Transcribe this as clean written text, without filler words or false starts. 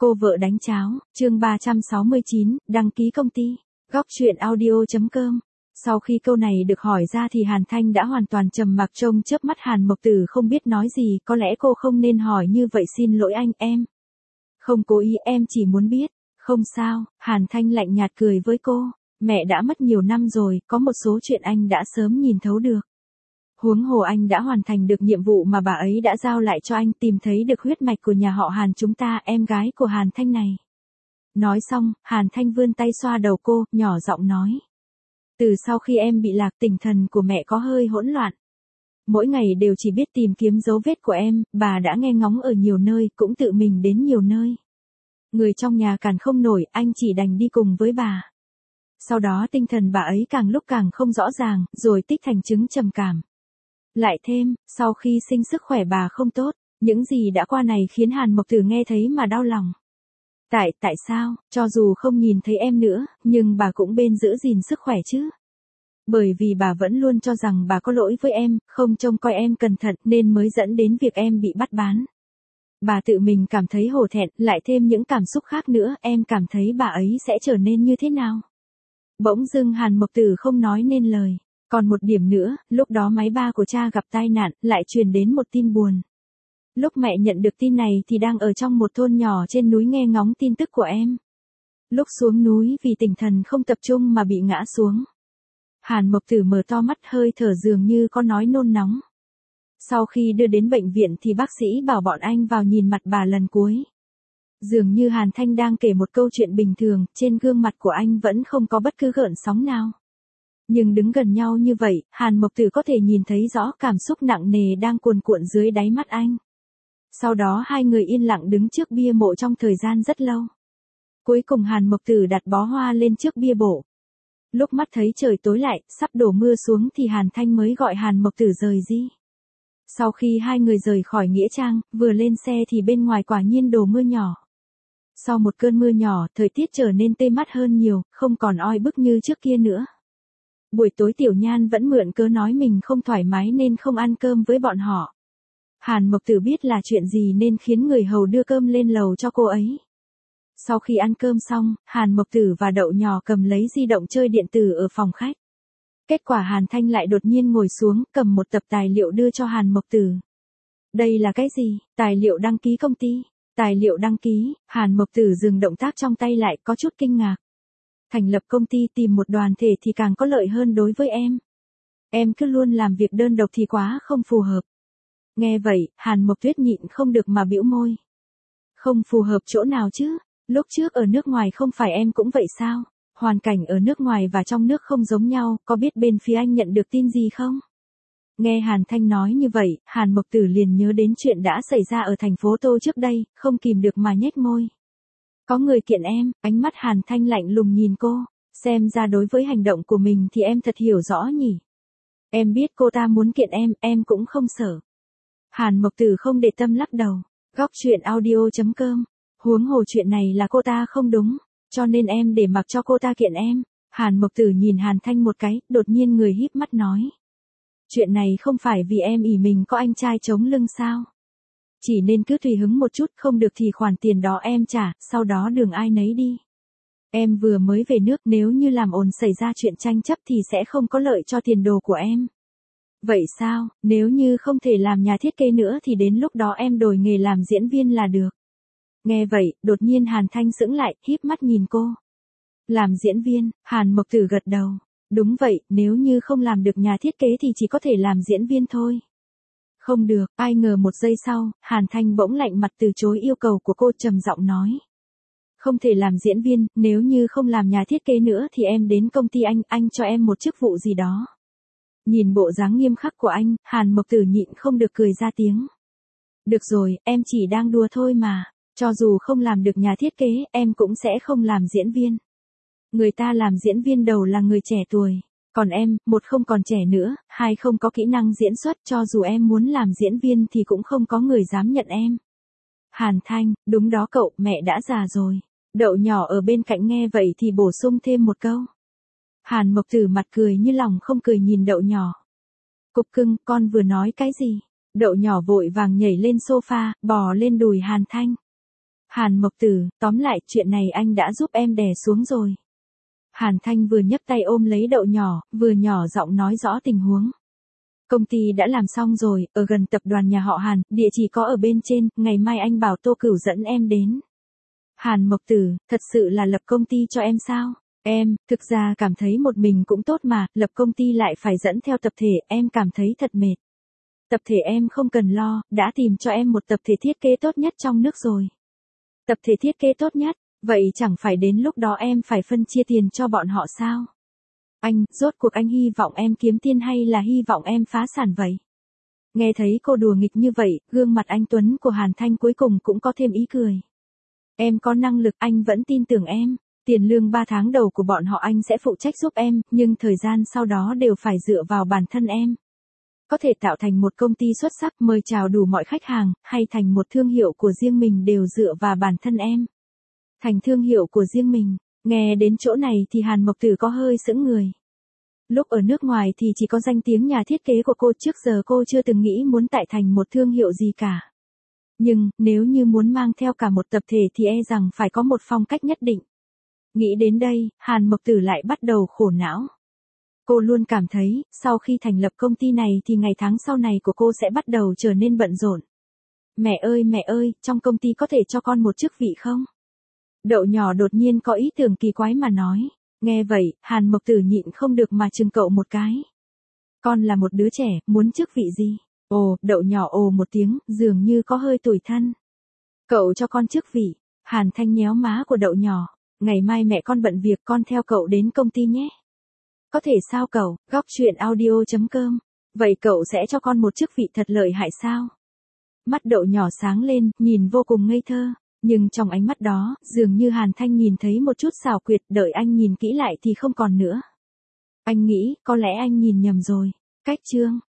Cô vợ đánh cháo, chương 369, đăng ký công ty. Góc truyện audio.com. Sau khi câu này được hỏi ra thì Hàn Thanh đã hoàn toàn trầm mặc, trông chớp mắt Hàn Mộc Tử không biết nói gì, có lẽ cô không nên hỏi như vậy, xin lỗi anh, em không cố ý, em chỉ muốn biết. Không sao, Hàn Thanh lạnh nhạt cười với cô, mẹ đã mất nhiều năm rồi, có một số chuyện anh đã sớm nhìn thấu được. Huống hồ anh đã hoàn thành được nhiệm vụ mà bà ấy đã giao lại cho anh, tìm thấy được huyết mạch của nhà họ Hàn chúng ta, em gái của Hàn Thanh này. Nói xong, Hàn Thanh vươn tay xoa đầu cô, nhỏ giọng nói. Từ sau khi em bị lạc, tinh thần của mẹ có hơi hỗn loạn. Mỗi ngày đều chỉ biết tìm kiếm dấu vết của em, bà đã nghe ngóng ở nhiều nơi, cũng tự mình đến nhiều nơi. Người trong nhà cản không nổi, anh chỉ đành đi cùng với bà. Sau đó tinh thần bà ấy càng lúc càng không rõ ràng, rồi tích thành chứng trầm cảm. Lại thêm, sau khi sinh sức khỏe bà không tốt, những gì đã qua này khiến Hàn Mộc Tử nghe thấy mà đau lòng. Tại sao, cho dù không nhìn thấy em nữa, nhưng bà cũng bên giữ gìn sức khỏe chứ? Bởi vì bà vẫn luôn cho rằng bà có lỗi với em, không trông coi em cẩn thận nên mới dẫn đến việc em bị bắt bán. Bà tự mình cảm thấy hổ thẹn, lại thêm những cảm xúc khác nữa, em cảm thấy bà ấy sẽ trở nên như thế nào? Bỗng dưng Hàn Mộc Tử không nói nên lời. Còn một điểm nữa, lúc đó máy ba của cha gặp tai nạn, lại truyền đến một tin buồn. Lúc mẹ nhận được tin này thì đang ở trong một thôn nhỏ trên núi nghe ngóng tin tức của em. Lúc xuống núi vì tinh thần không tập trung mà bị ngã xuống. Hàn Mộc Tử mở to mắt, hơi thở dường như có nói nôn nóng. Sau khi đưa đến bệnh viện thì bác sĩ bảo bọn anh vào nhìn mặt bà lần cuối. Dường như Hàn Thanh đang kể một câu chuyện bình thường, trên gương mặt của anh vẫn không có bất cứ gợn sóng nào. Nhưng đứng gần nhau như vậy, Hàn Mộc Tử có thể nhìn thấy rõ cảm xúc nặng nề đang cuồn cuộn dưới đáy mắt anh. Sau đó hai người yên lặng đứng trước bia mộ trong thời gian rất lâu. Cuối cùng Hàn Mộc Tử đặt bó hoa lên trước bia mộ. Lúc mắt thấy trời tối lại, sắp đổ mưa xuống thì Hàn Thanh mới gọi Hàn Mộc Tử rời đi. Sau khi hai người rời khỏi nghĩa trang, vừa lên xe thì bên ngoài quả nhiên đổ mưa nhỏ. Sau một cơn mưa nhỏ, thời tiết trở nên tê mát hơn nhiều, không còn oi bức như trước kia nữa. Buổi tối Tiểu Nhan vẫn mượn cớ nói mình không thoải mái nên không ăn cơm với bọn họ. Hàn Mộc Tử biết là chuyện gì nên khiến người hầu đưa cơm lên lầu cho cô ấy. Sau khi ăn cơm xong, Hàn Mộc Tử và Đậu Nhỏ cầm lấy di động chơi điện tử ở phòng khách. Kết quả Hàn Thanh lại đột nhiên ngồi xuống, cầm một tập tài liệu đưa cho Hàn Mộc Tử. Đây là cái gì? Tài liệu đăng ký công ty. Tài liệu đăng ký, Hàn Mộc Tử dừng động tác trong tay lại, có chút kinh ngạc. Thành lập công ty tìm một đoàn thể thì càng có lợi hơn đối với em. Em cứ luôn làm việc đơn độc thì quá không phù hợp. Nghe vậy, Hàn Mộc Tuyết nhịn không được mà bĩu môi. Không phù hợp chỗ nào chứ? Lúc trước ở nước ngoài không phải em cũng vậy sao? Hoàn cảnh ở nước ngoài và trong nước không giống nhau, có biết bên phía anh nhận được tin gì không? Nghe Hàn Thanh nói như vậy, Hàn Mộc Tử liền nhớ đến chuyện đã xảy ra ở thành phố Tô trước đây, không kìm được mà nhếch môi. Có người kiện em, ánh mắt Hàn Thanh lạnh lùng nhìn cô, xem ra đối với hành động của mình thì em thật hiểu rõ nhỉ. Em biết cô ta muốn kiện em cũng không sợ. Hàn Mộc Tử không để tâm lắc đầu. Góc truyện audio.com. Huống hồ chuyện này là cô ta không đúng, cho nên em để mặc cho cô ta kiện em. Hàn Mộc Tử nhìn Hàn Thanh một cái, đột nhiên người híp mắt nói. Chuyện này không phải vì em ỷ mình có anh trai chống lưng sao? Chỉ nên cứ tùy hứng một chút, không được thì khoản tiền đó em trả, sau đó đường ai nấy đi. Em vừa mới về nước, nếu như làm ồn xảy ra chuyện tranh chấp thì sẽ không có lợi cho tiền đồ của em. Vậy sao, nếu như không thể làm nhà thiết kế nữa thì đến lúc đó em đổi nghề làm diễn viên là được. Nghe vậy, đột nhiên Hàn Thanh sững lại, híp mắt nhìn cô. Làm diễn viên, Hàn Mộc Tử gật đầu. Đúng vậy, nếu như không làm được nhà thiết kế thì chỉ có thể làm diễn viên thôi. Không được, ai ngờ một giây sau, Hàn Thanh bỗng lạnh mặt từ chối yêu cầu của cô, trầm giọng nói. Không thể làm diễn viên, nếu như không làm nhà thiết kế nữa thì em đến công ty anh cho em một chức vụ gì đó. Nhìn bộ dáng nghiêm khắc của anh, Hàn Mộc Tử nhịn không được cười ra tiếng. Được rồi, em chỉ đang đùa thôi mà, cho dù không làm được nhà thiết kế, em cũng sẽ không làm diễn viên. Người ta làm diễn viên đầu là người trẻ tuổi, còn em, một không còn trẻ nữa, hai không có kỹ năng diễn xuất, cho dù em muốn làm diễn viên thì cũng không có người dám nhận em. Hàn Thanh, đúng đó cậu, mẹ đã già rồi. Đậu Nhỏ ở bên cạnh nghe vậy thì bổ sung thêm một câu. Hàn Mộc Tử mặt cười như lòng không cười nhìn Đậu Nhỏ. Cục cưng, con vừa nói cái gì? Đậu Nhỏ vội vàng nhảy lên sofa, bò lên đùi Hàn Thanh. Hàn Mộc Tử, tóm lại chuyện này anh đã giúp em đè xuống rồi. Hàn Thanh vừa nhấc tay ôm lấy đậu nhỏ, vừa nhỏ giọng nói rõ tình huống. Công ty đã làm xong rồi, ở gần tập đoàn nhà họ Hàn, địa chỉ có ở bên trên, ngày mai anh bảo Tô Cửu dẫn em đến. Hàn Mộc Tử, thật sự là lập công ty cho em sao? Em, thực ra cảm thấy một mình cũng tốt mà, lập công ty lại phải dẫn theo tập thể, em cảm thấy thật mệt. Tập thể em không cần lo, đã tìm cho em một tập thể thiết kế tốt nhất trong nước rồi. Tập thể thiết kế tốt nhất, vậy chẳng phải đến lúc đó em phải phân chia tiền cho bọn họ sao? Anh, rốt cuộc anh hy vọng em kiếm tiền hay là hy vọng em phá sản vậy? Nghe thấy cô đùa nghịch như vậy, gương mặt anh Tuấn của Hàn Thanh cuối cùng cũng có thêm ý cười. Em có năng lực, anh vẫn tin tưởng em. Tiền lương 3 tháng đầu của bọn họ anh sẽ phụ trách giúp em, nhưng thời gian sau đó đều phải dựa vào bản thân em. Có thể tạo thành một công ty xuất sắc, mời chào đủ mọi khách hàng, hay thành một thương hiệu của riêng mình đều dựa vào bản thân em. Thành thương hiệu của riêng mình, nghe đến chỗ này thì Hàn Mộc Tử có hơi sững người. Lúc ở nước ngoài thì chỉ có danh tiếng nhà thiết kế của cô, trước giờ cô chưa từng nghĩ muốn tạo thành một thương hiệu gì cả. Nhưng, nếu như muốn mang theo cả một tập thể thì e rằng phải có một phong cách nhất định. Nghĩ đến đây, Hàn Mộc Tử lại bắt đầu khổ não. Cô luôn cảm thấy, sau khi thành lập công ty này thì ngày tháng sau này của cô sẽ bắt đầu trở nên bận rộn. Mẹ ơi, trong công ty có thể cho con một chức vị không? Đậu nhỏ đột nhiên có ý tưởng kỳ quái mà nói. Nghe vậy, Hàn Mộc Tử nhịn không được mà chừng cậu một cái. Con là một đứa trẻ, muốn chức vị gì? Ồ, đậu nhỏ ồ một tiếng, dường như có hơi tủi thân. Cậu cho con chức vị. Hàn Thanh nhéo má của đậu nhỏ. Ngày mai mẹ con bận việc, con theo cậu đến công ty nhé. Có thể sao cậu? Góc chuyện audio.com. Vậy cậu sẽ cho con một chức vị thật lợi hại sao? Mắt đậu nhỏ sáng lên, nhìn vô cùng ngây thơ. Nhưng trong ánh mắt đó, dường như Hàn Thanh nhìn thấy một chút xảo quyệt, đợi anh nhìn kỹ lại thì không còn nữa. Anh nghĩ, có lẽ anh nhìn nhầm rồi. Cách chương